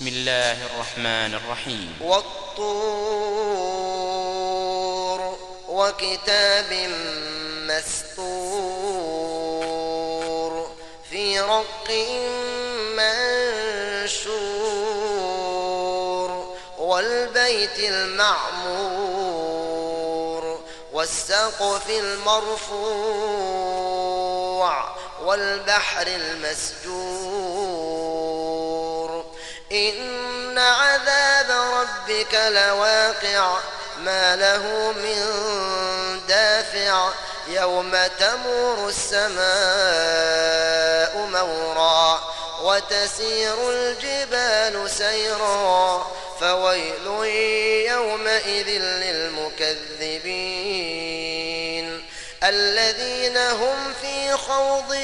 بسم الله الرحمن الرحيم. والطور وكتاب مسطور في رق منشور والبيت المعمور والسقف المرفوع والبحر المسجور إن عذاب ربك لواقع ما له من دافع يوم تمور السماء مورا وتسير الجبال سيرا فويل يومئذ للمكذبين الذين هم في خوض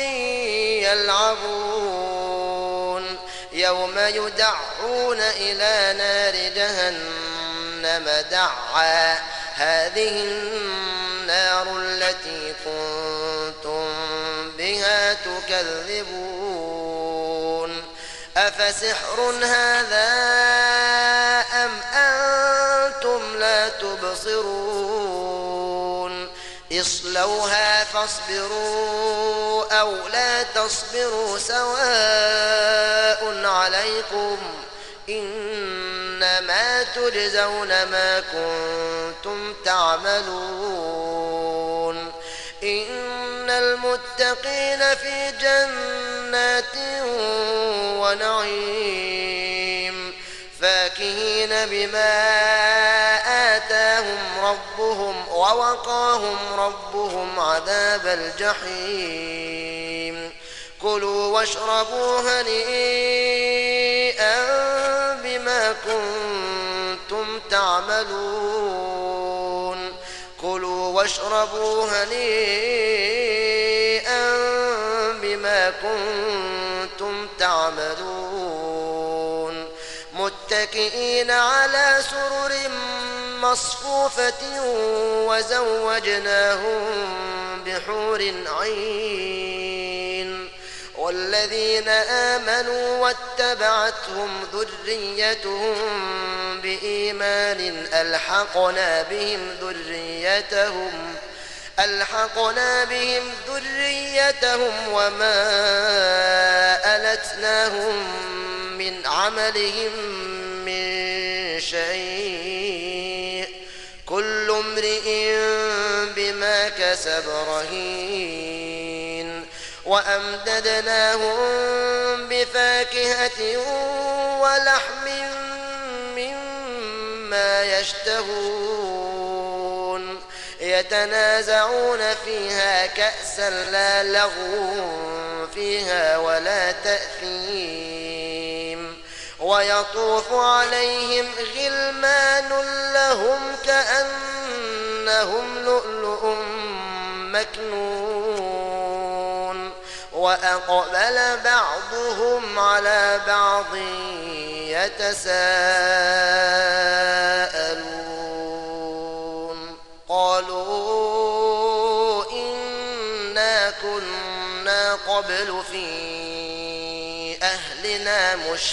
يلعبون يوم يدعون إلى نار جهنم دعا هذه النار التي كنتم بها تكذبون أفسحر هذا أم أنتم لا تبصرون اصلوها فاصبروا أو لا تصبروا سواء عليكم إنما تجزون ما كنتم تعملون إن المتقين في جنات ونعيم فاكهين بما آتاهم ربهم ووقاهم ربهم عذاب الجحيم كلوا واشربوا هنيئا بما كنتم تعملون كلوا واشربوا هنيئا بما كنتم تعملون متكئين على سرر مصفوفة وزوجناهم بحور عين والذين آمنوا واتبعتهم ذريتهم بإيمان ألحقنا بهم ذريتهم وما ألتناهم من عملهم من شيء كل امرئ بما كسب رهين وأمددناهم بفاكهة ولحم مما يشتهون يتنازعون فيها كأسا لا لغو فيها ولا تأثيم ويطوف عليهم غلمان لهم كأنهم لؤلؤ مكنون وأقبل بعضهم على بعض يتساءلون قالوا إنا كنا قبل في أهلنا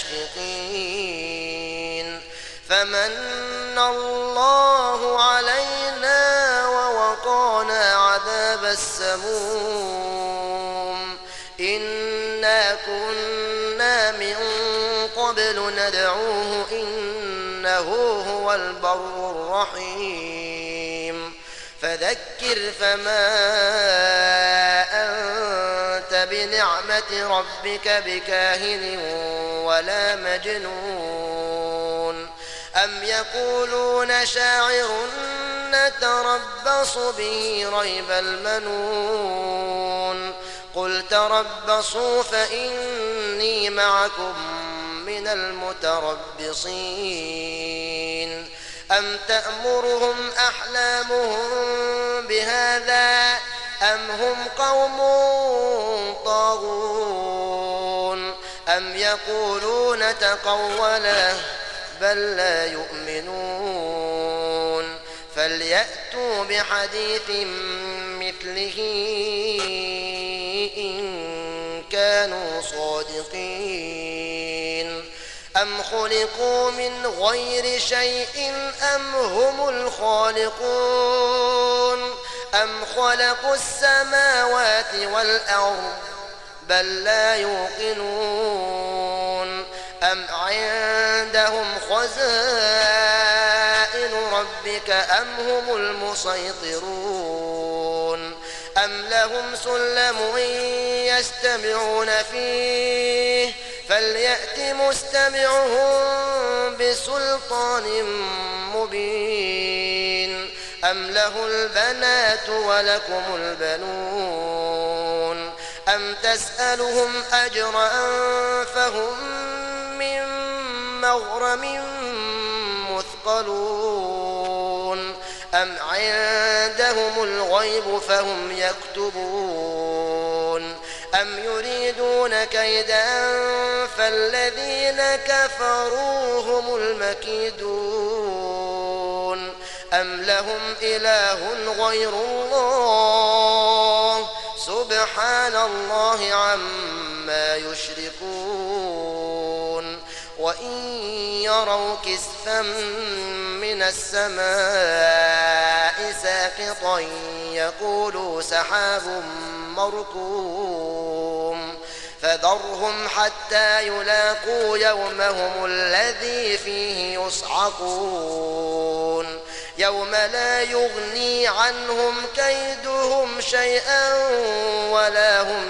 مشفقين فمن الله علينا ووقانا عذاب السموم إنا كنا من قبل ندعوه إنه هو البر الرحيم فذكر فما أنت بنعمة ربك بكاهن ولا مجنون أم يقولون شاعر نتربص به ريب المنون قل تربصوا فإني معكم من المتربصين أم تأمرهم أحلامهم بهذا أم هم قوم طاغون أم يقولون تقوله بل لا يؤمنون فليأتوا بحديث مثله إن كانوا صادقين أم خلقوا من غير شيء أم هم الخالقون أم خلقوا السماوات والأرض بل لا يوقنون أم عندهم خزائن ربك أم هم المسيطرون أم لهم سلم يستمعون فيه فليأت مستمعهم بسلطان مبين أم له البنات ولكم البنون أم تسألهم أجرا فهم من مغرم مثقلون أم عندهم الغيب فهم يكتبون أم يريدون كيدا فالذين كفروا هم المكيدون أم لهم إله غير الله سبحان الله عما يشركون وإن يروا كسفا من السماء ساقطا يقولوا سحاب مركوم فذرهم حتى يلاقوا يومهم الذي فيه يصعقون يوم لا يغني عنهم كيدهم شيئا ولا هم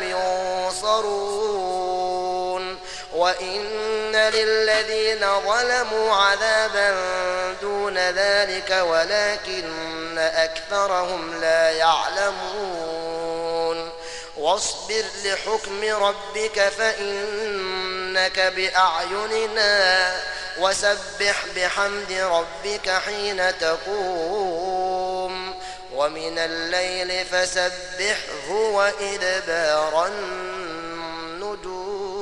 ينصرون وإن للذين ظلموا عذابا دون ذلك ولكن أكثرهم لا يعلمون واصبر لحكم ربك فإنك بأعيننا وسبح بحمد ربك حين تقوم ومن الليل فسبحه وإدبار النجوم